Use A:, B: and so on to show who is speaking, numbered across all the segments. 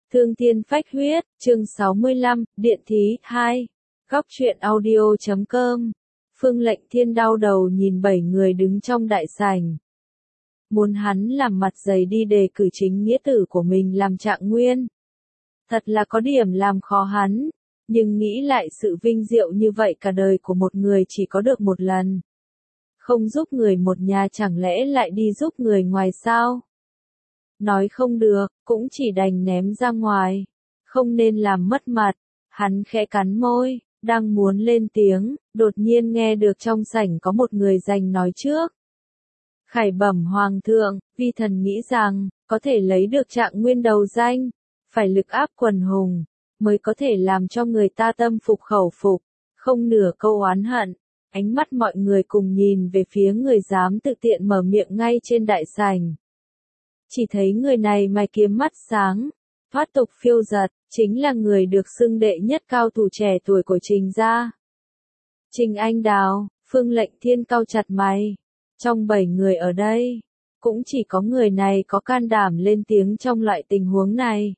A: Thương thiên phách huyết, chương 65, Điện thí 2. Góc truyện audio.com. Phương Lệnh Thiên đau đầu nhìn 7 người đứng trong đại sảnh. Muốn hắn làm mặt dày đi đề cử chính nghĩa tử của mình làm Trạng Nguyên. Thật là có điểm làm khó hắn, nhưng nghĩ lại sự vinh diệu như vậy cả đời của một người chỉ có được một lần. Không giúp người một nhà chẳng lẽ lại đi giúp người ngoài sao? Nói không được, cũng chỉ đành ném ra ngoài. Không nên làm mất mặt. Hắn khẽ cắn môi, đang muốn lên tiếng, đột nhiên nghe được trong sảnh có một người giành nói trước. Khải bẩm hoàng thượng, vi thần nghĩ rằng, có thể lấy được Trạng Nguyên đầu danh, phải lực áp quần hùng, mới có thể làm cho người ta tâm phục khẩu phục, không nửa câu oán hận. Ánh mắt mọi người cùng nhìn về phía người dám tự tiện mở miệng ngay trên đại sảnh. Chỉ thấy người này mày kiếm mắt sáng, thoát tục phiêu giật, chính là người được xưng đệ nhất cao thủ trẻ tuổi của Trình gia. Trình Anh Đào. Phương Lệnh Thiên cau chặt mày. Trong 7 người ở đây, cũng chỉ có người này có can đảm lên tiếng trong loại tình huống này.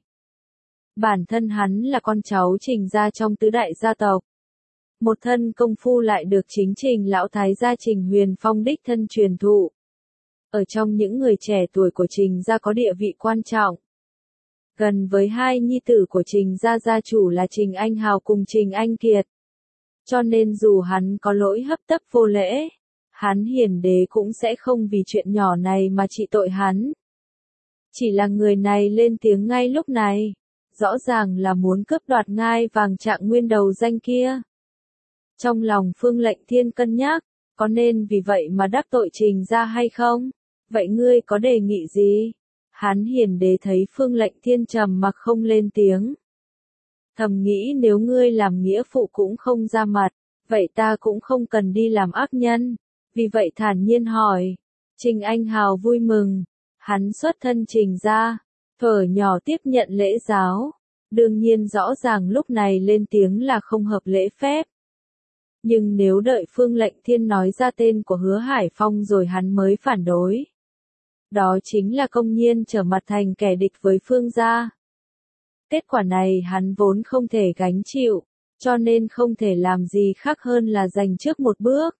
A: Bản thân hắn là con cháu Trình gia trong tứ đại gia tộc. Một thân công phu lại được chính Trình lão thái gia Trình Huyền Phong đích thân truyền thụ. Ở trong những người trẻ tuổi của Trình gia có địa vị quan trọng. Gần với hai nhi tử của Trình gia gia chủ là Trình Anh Hào cùng Trình Anh Kiệt. Cho nên dù hắn có lỗi hấp tấp vô lễ, hắn Hiền Đế cũng sẽ không vì chuyện nhỏ này mà trị tội hắn. Chỉ là người này lên tiếng ngay lúc này, rõ ràng là muốn cướp đoạt ngai vàng Trạng Nguyên đầu danh kia. Trong lòng Phương Lệnh Thiên cân nhắc, có nên vì vậy mà đắc tội Trình gia hay không? Vậy ngươi có đề nghị gì? Hắn Hiền Đế thấy Phương Lệnh Thiên trầm mặc không lên tiếng. Thầm nghĩ nếu ngươi làm nghĩa phụ cũng không ra mặt, vậy ta cũng không cần đi làm ác nhân. Vì vậy thản nhiên hỏi. Trình Anh Hào vui mừng. Hắn xuất thân Trình gia, thuở nhỏ tiếp nhận lễ giáo. Đương nhiên rõ ràng lúc này lên tiếng là không hợp lễ phép. Nhưng nếu đợi Phương Lệnh Thiên nói ra tên của Hứa Hải Phong rồi hắn mới phản đối. Đó chính là công nhiên trở mặt thành kẻ địch với Phương gia. Kết quả này hắn vốn không thể gánh chịu, cho nên không thể làm gì khác hơn là giành trước một bước.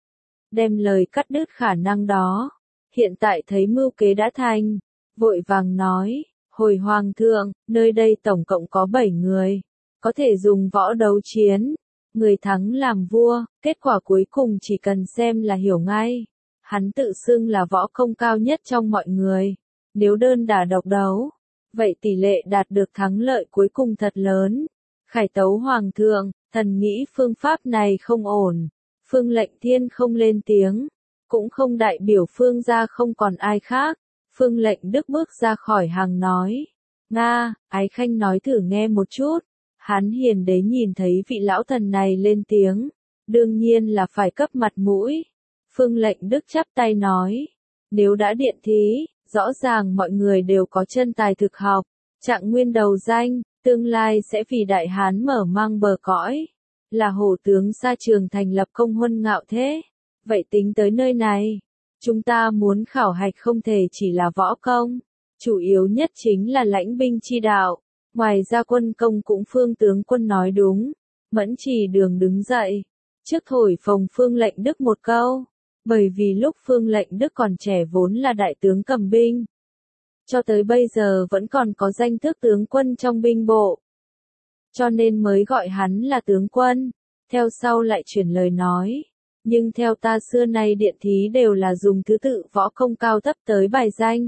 A: Đem lời cắt đứt khả năng đó. Hiện tại thấy mưu kế đã thành, vội vàng nói, hồi hoàng thượng, nơi đây tổng cộng có 7 người, có thể dùng võ đấu chiến. Người thắng làm vua, kết quả cuối cùng chỉ cần xem là hiểu ngay. Hắn tự xưng là võ công cao nhất trong mọi người. Nếu đơn đả độc đấu, vậy tỷ lệ đạt được thắng lợi cuối cùng thật lớn. Khải tấu hoàng thượng, thần nghĩ phương pháp này không ổn. Phương Lệnh Thiên không lên tiếng, cũng không đại biểu Phương gia không còn ai khác. Phương Lệnh Đức bước ra khỏi hàng nói. Nga, ái khanh nói thử nghe một chút. Hắn Hiền Đế nhìn thấy vị lão thần này lên tiếng, đương nhiên là phải cấp mặt mũi. Phương Lệnh Đức chắp tay nói, nếu đã điện thí, rõ ràng mọi người đều có chân tài thực học, Trạng Nguyên đầu danh, tương lai sẽ vì Đại Hán mở mang bờ cõi, là hổ tướng xa trường thành lập công huân ngạo thế. Vậy tính tới nơi này, chúng ta muốn khảo hạch không thể chỉ là võ công, chủ yếu nhất chính là lãnh binh chi đạo. Ngoài ra quân công cũng Phương tướng quân nói đúng. Mẫn Trì Đường đứng dậy, trước thổi phồng Phương Lệnh Đức một câu, bởi vì lúc Phương Lệnh Đức còn trẻ vốn là đại tướng cầm binh. Cho tới bây giờ vẫn còn có danh tước tướng quân trong binh bộ. Cho nên mới gọi hắn là tướng quân, theo sau lại chuyển lời nói. Nhưng theo ta xưa nay điện thí đều là dùng thứ tự võ công cao thấp tới bài danh.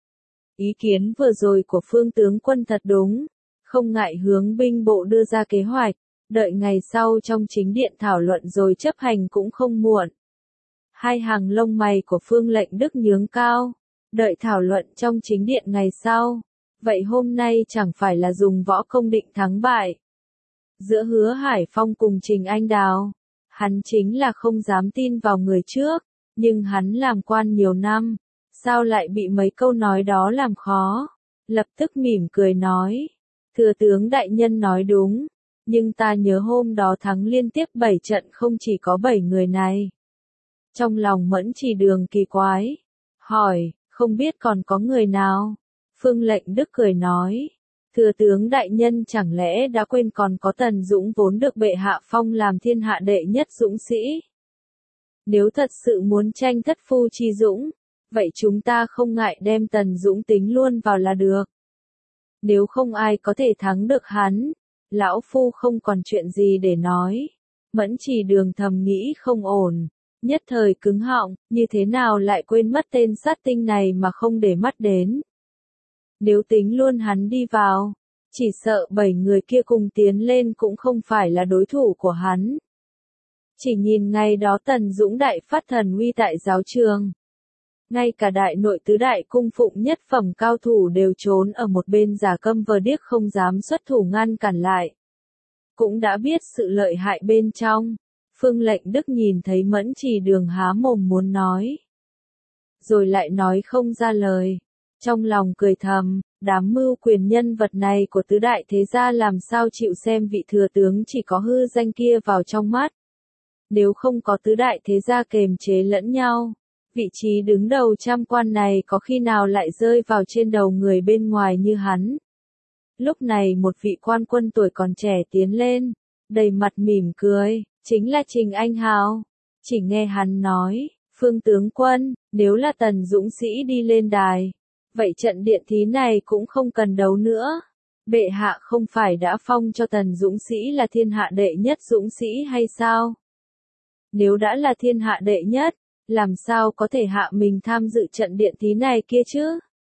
A: Ý kiến vừa rồi của Phương tướng quân thật đúng. Không ngại hướng binh bộ đưa ra kế hoạch, đợi ngày sau trong chính điện thảo luận rồi chấp hành cũng không muộn. Hai hàng lông mày của Phương Lệnh Đức nhướng cao, đợi thảo luận trong chính điện ngày sau. Vậy hôm nay chẳng phải là dùng võ công định thắng bại. Giữa Hứa Hải Phong cùng Trình Anh Đào, hắn chính là không dám tin vào người trước, nhưng hắn làm quan nhiều năm, sao lại bị mấy câu nói đó làm khó. Lập tức mỉm cười nói. Thừa tướng đại nhân nói đúng, nhưng ta nhớ hôm đó thắng liên tiếp 7 trận không chỉ có 7 người này. Trong lòng Mẫn Trì Đường kỳ quái, hỏi, không biết còn có người nào? Phương Lệnh Đức cười nói, Thừa tướng đại nhân chẳng lẽ đã quên còn có Tần Dũng vốn được bệ hạ phong làm thiên hạ đệ nhất dũng sĩ? Nếu thật sự muốn tranh thất phu chi dũng, vậy chúng ta không ngại đem Tần Dũng tính luôn vào là được. Nếu không ai có thể thắng được hắn, lão phu không còn chuyện gì để nói. Mẫn Chỉ Đường thầm nghĩ không ổn, nhất thời cứng họng, như thế nào lại quên mất tên sát tinh này mà không để mắt đến. Nếu tính luôn hắn đi vào, chỉ sợ 7 người kia cùng tiến lên cũng không phải là đối thủ của hắn. Chỉ nhìn ngày đó Tần Dũng đại phát thần uy tại giáo trường. Ngay cả đại nội tứ đại cung phụng nhất phẩm cao thủ đều trốn ở một bên giả câm vờ điếc không dám xuất thủ ngăn cản lại. Cũng đã biết sự lợi hại bên trong. Phương Lệnh Đức nhìn thấy Mẫn Chỉ Đường há mồm muốn nói. Rồi lại nói không ra lời. Trong lòng cười thầm, đám mưu quyền nhân vật này của tứ đại thế gia làm sao chịu xem vị thừa tướng chỉ có hư danh kia vào trong mắt. Nếu không có tứ đại thế gia kềm chế lẫn nhau, vị trí đứng đầu trăm quan này có khi nào lại rơi vào trên đầu người bên ngoài như hắn. Lúc này một vị quan quân tuổi còn trẻ tiến lên, đầy mặt mỉm cười, chính là Trình Anh Hào. Chỉ nghe hắn nói, Phương tướng quân, nếu là Tần Dũng sĩ đi lên đài, vậy trận điện thí này cũng không cần đấu nữa. Bệ hạ không phải đã phong cho Tần Dũng sĩ là thiên hạ đệ nhất dũng sĩ hay sao? Nếu đã là thiên hạ đệ nhất, làm sao có thể hạ mình tham dự trận điện thí này kia chứ?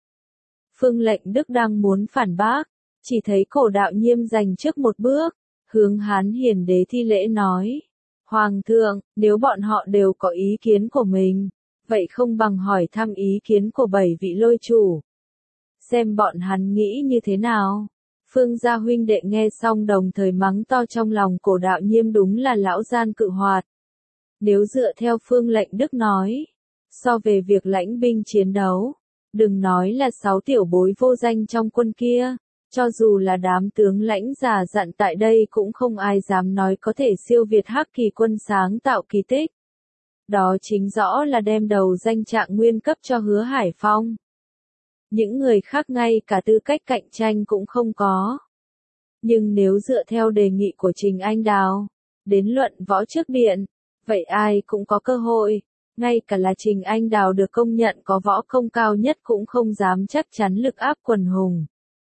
A: Phương Lệnh Đức đang muốn phản bác, chỉ thấy Cổ Đạo Nhiêm giành trước một bước, hướng Hán Hiền Đế thi lễ nói. Hoàng thượng, nếu bọn họ đều có ý kiến của mình, vậy không bằng hỏi thăm ý kiến của 7 vị lôi chủ. Xem bọn hắn nghĩ như thế nào. Phương gia huynh đệ nghe xong đồng thời mắng to trong lòng Cổ Đạo Nhiêm đúng là lão gian cự hoạt. Nếu dựa theo Phương Lệnh Đức nói, so về việc lãnh binh chiến đấu, đừng nói là 6 tiểu bối vô danh trong quân kia, cho dù là đám tướng lãnh già dặn tại đây cũng không ai dám nói có thể siêu việt Hắc Kỳ quân sáng tạo kỳ tích. Đó chính rõ là đem đầu danh trạng nguyên cấp cho Hứa Hải Phong. Những người khác ngay cả tư cách cạnh tranh cũng không có. Nhưng nếu dựa theo đề nghị của Trình Anh Đào, đến luận võ trước điện, vậy ai cũng có cơ hội, ngay cả là Trình Anh Đào được công nhận có võ công cao nhất cũng không dám chắc chắn lực áp quần hùng.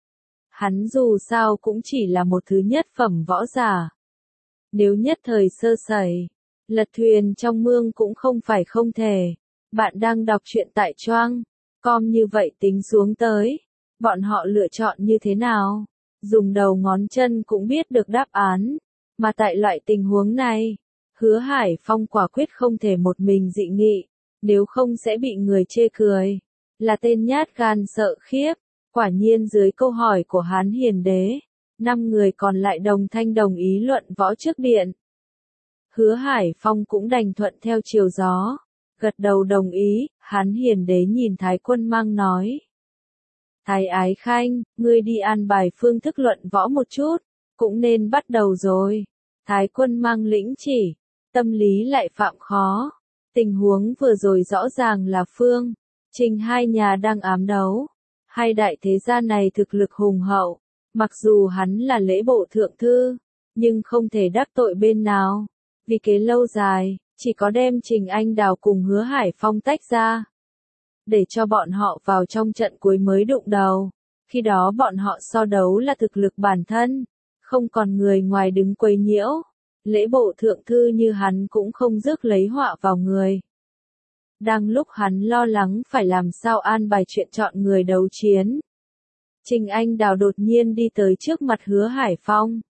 A: Hắn dù sao cũng chỉ là một thứ nhất phẩm võ giả. Nếu nhất thời sơ sẩy, lật thuyền trong mương cũng không phải không thể. Bạn đang đọc truyện tại Choang com như vậy tính xuống tới, bọn họ lựa chọn như thế nào? Dùng đầu ngón chân cũng biết được đáp án, mà tại loại tình huống này, Hứa Hải Phong quả quyết không thể một mình dị nghị, nếu không sẽ bị người chê cười, là tên nhát gan sợ khiếp. Quả nhiên dưới câu hỏi của Hán Hiền Đế, 5 người còn lại đồng thanh đồng ý luận võ trước điện. Hứa Hải Phong cũng đành thuận theo chiều gió, gật đầu đồng ý. Hán Hiền Đế nhìn Thái Quân Mang nói. Thái Ái Khanh, ngươi đi an bài phương thức luận võ một chút, cũng nên bắt đầu rồi. Thái Quân Mang lĩnh chỉ, tâm lý lại phạm khó. Tình huống vừa rồi rõ ràng là Phương, Trình hai nhà đang ám đấu. Hai đại thế gia này thực lực hùng hậu, mặc dù hắn là lễ bộ thượng thư, nhưng không thể đắc tội bên nào. Vì kế lâu dài, chỉ có đem Trình Anh Đào cùng Hứa Hải Phong tách ra, để cho bọn họ vào trong trận cuối mới đụng đầu. Khi đó bọn họ so đấu là thực lực bản thân, không còn người ngoài đứng quấy nhiễu. Lễ bộ thượng thư như hắn cũng không rước lấy họa vào người. Đang lúc hắn lo lắng phải làm sao an bài chuyện chọn người đấu chiến, Trình Anh Đào đột nhiên đi tới trước mặt Hứa Hải Phong.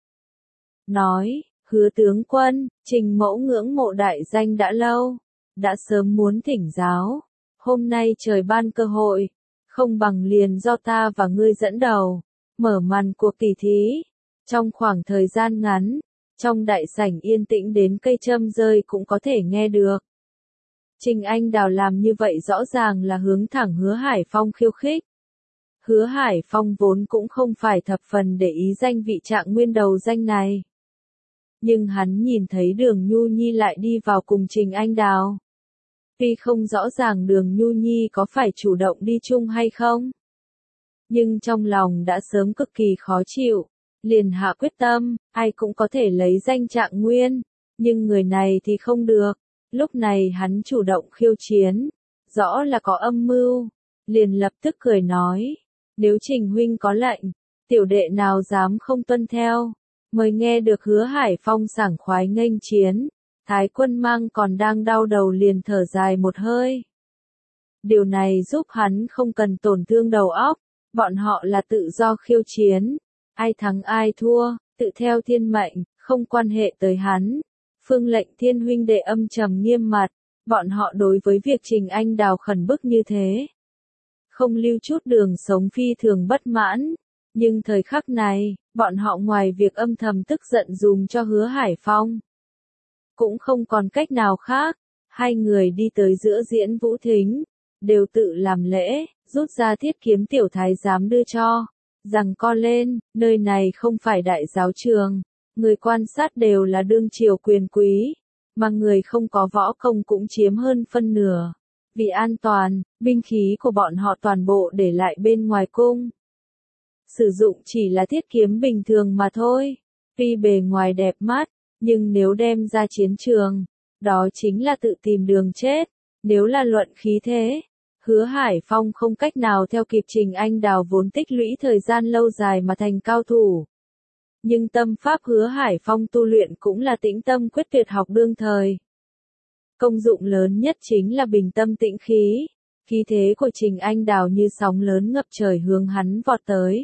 A: Nói, Hứa tướng quân, Trình mẫu ngưỡng mộ đại danh đã lâu, đã sớm muốn thỉnh giáo. Hôm nay trời ban cơ hội, không bằng liền do ta và ngươi dẫn đầu, mở màn cuộc tỷ thí. Trong khoảng thời gian ngắn, trong đại sảnh yên tĩnh đến cây châm rơi cũng có thể nghe được. Trình Anh Đào làm như vậy rõ ràng là hướng thẳng Hứa Hải Phong khiêu khích. Hứa Hải Phong vốn cũng không phải thập phần để ý danh vị trạng nguyên đầu danh này. Nhưng hắn nhìn thấy Đường Nhu Nhi lại đi vào cùng Trình Anh Đào. Tuy không rõ ràng Đường Nhu Nhi có phải chủ động đi chung hay không, nhưng trong lòng đã sớm cực kỳ khó chịu, liền hạ quyết tâm, ai cũng có thể lấy danh Trạng Nguyên, nhưng người này thì không được. Lúc này hắn chủ động khiêu chiến, rõ là có âm mưu, liền lập tức cười nói, nếu Trình huynh có lệnh, tiểu đệ nào dám không tuân theo. Mới nghe được Hứa Hải Phong sảng khoái nghênh chiến, Thái Quân Mang còn đang đau đầu liền thở dài một hơi. Điều này giúp hắn không cần tổn thương đầu óc, bọn họ là tự do khiêu chiến, ai thắng ai thua, tự theo thiên mệnh, không quan hệ tới hắn. Phương Lệnh Thiên huynh đệ âm trầm nghiêm mặt, bọn họ đối với việc Trình Anh Đào khẩn bức như thế, không lưu chút đường sống phi thường bất mãn, nhưng thời khắc này, bọn họ ngoài việc âm thầm tức giận dùm cho Hứa Hải Phong, cũng không còn cách nào khác. Hai người đi tới giữa diễn vũ thính, đều tự làm lễ, rút ra thiết kiếm tiểu thái giám đưa cho, rằng co lên, nơi này không phải đại giáo trường, người quan sát đều là đương triều quyền quý, mà người không có võ công cũng chiếm hơn phân nửa. Vì an toàn, binh khí của bọn họ toàn bộ để lại bên ngoài cung. Sử dụng chỉ là thiết kiếm bình thường mà thôi, tuy bề ngoài đẹp mắt, nhưng nếu đem ra chiến trường, đó chính là tự tìm đường chết. Nếu là luận khí thế, Hứa Hải Phong không cách nào theo kịp Trình Anh Đào vốn tích lũy thời gian lâu dài mà thành cao thủ. Nhưng tâm pháp Hứa Hải Phong tu luyện cũng là tĩnh tâm quyết tuyệt học đương thời. Công dụng lớn nhất chính là bình tâm tĩnh khí, khí thế của Trình Anh Đào như sóng lớn ngập trời hướng hắn vọt tới.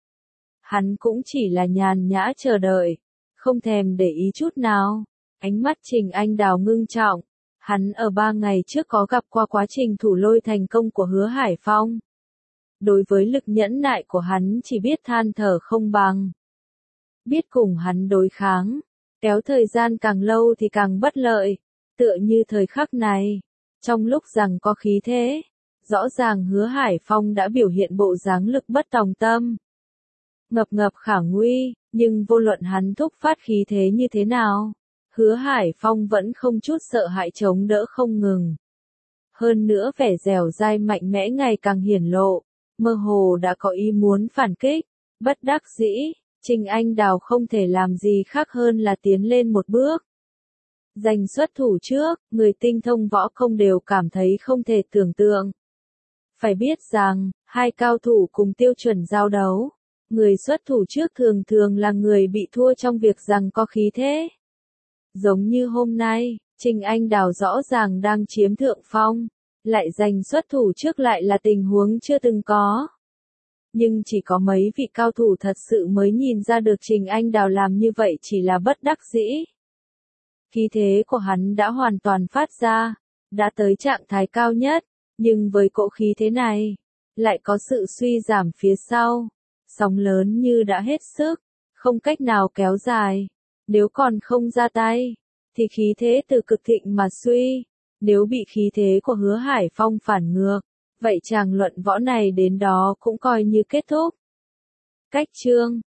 A: Hắn cũng chỉ là nhàn nhã chờ đợi, không thèm để ý chút nào. Ánh mắt Trình Anh Đào ngưng trọng, hắn ở 3 ngày trước có gặp qua quá trình thủ lôi thành công của Hứa Hải Phong. Đối với lực nhẫn nại của hắn chỉ biết than thở không bằng. Biết cùng hắn đối kháng, kéo thời gian càng lâu thì càng bất lợi, tựa như thời khắc này, trong lúc rằng có khí thế, rõ ràng Hứa Hải Phong đã biểu hiện bộ dáng lực bất tòng tâm. Ngập ngập khả nguy, nhưng vô luận hắn thúc phát khí thế như thế nào, Hứa Hải Phong vẫn không chút sợ hãi chống đỡ không ngừng. Hơn nữa vẻ dẻo dai mạnh mẽ ngày càng hiển lộ, mơ hồ đã có ý muốn phản kích, bất đắc dĩ, Trình Anh Đào không thể làm gì khác hơn là tiến lên một bước. Giành xuất thủ trước, người tinh thông võ công đều cảm thấy không thể tưởng tượng. Phải biết rằng, hai cao thủ cùng tiêu chuẩn giao đấu, người xuất thủ trước thường thường là người bị thua trong việc rằng có khí thế. Giống như hôm nay, Trình Anh Đào rõ ràng đang chiếm thượng phong, lại giành xuất thủ trước lại là tình huống chưa từng có. Nhưng chỉ có mấy vị cao thủ thật sự mới nhìn ra được Trình Anh Đào làm như vậy chỉ là bất đắc dĩ. Khí thế của hắn đã hoàn toàn phát ra, đã tới trạng thái cao nhất, nhưng với cỗ khí thế này, lại có sự suy giảm phía sau. Sóng lớn như đã hết sức, không cách nào kéo dài. Nếu còn không ra tay, thì khí thế từ cực thịnh mà suy. Nếu bị khí thế của Hứa Hải Phong phản ngược, vậy chàng luận võ này đến đó cũng coi như kết thúc. Cách chương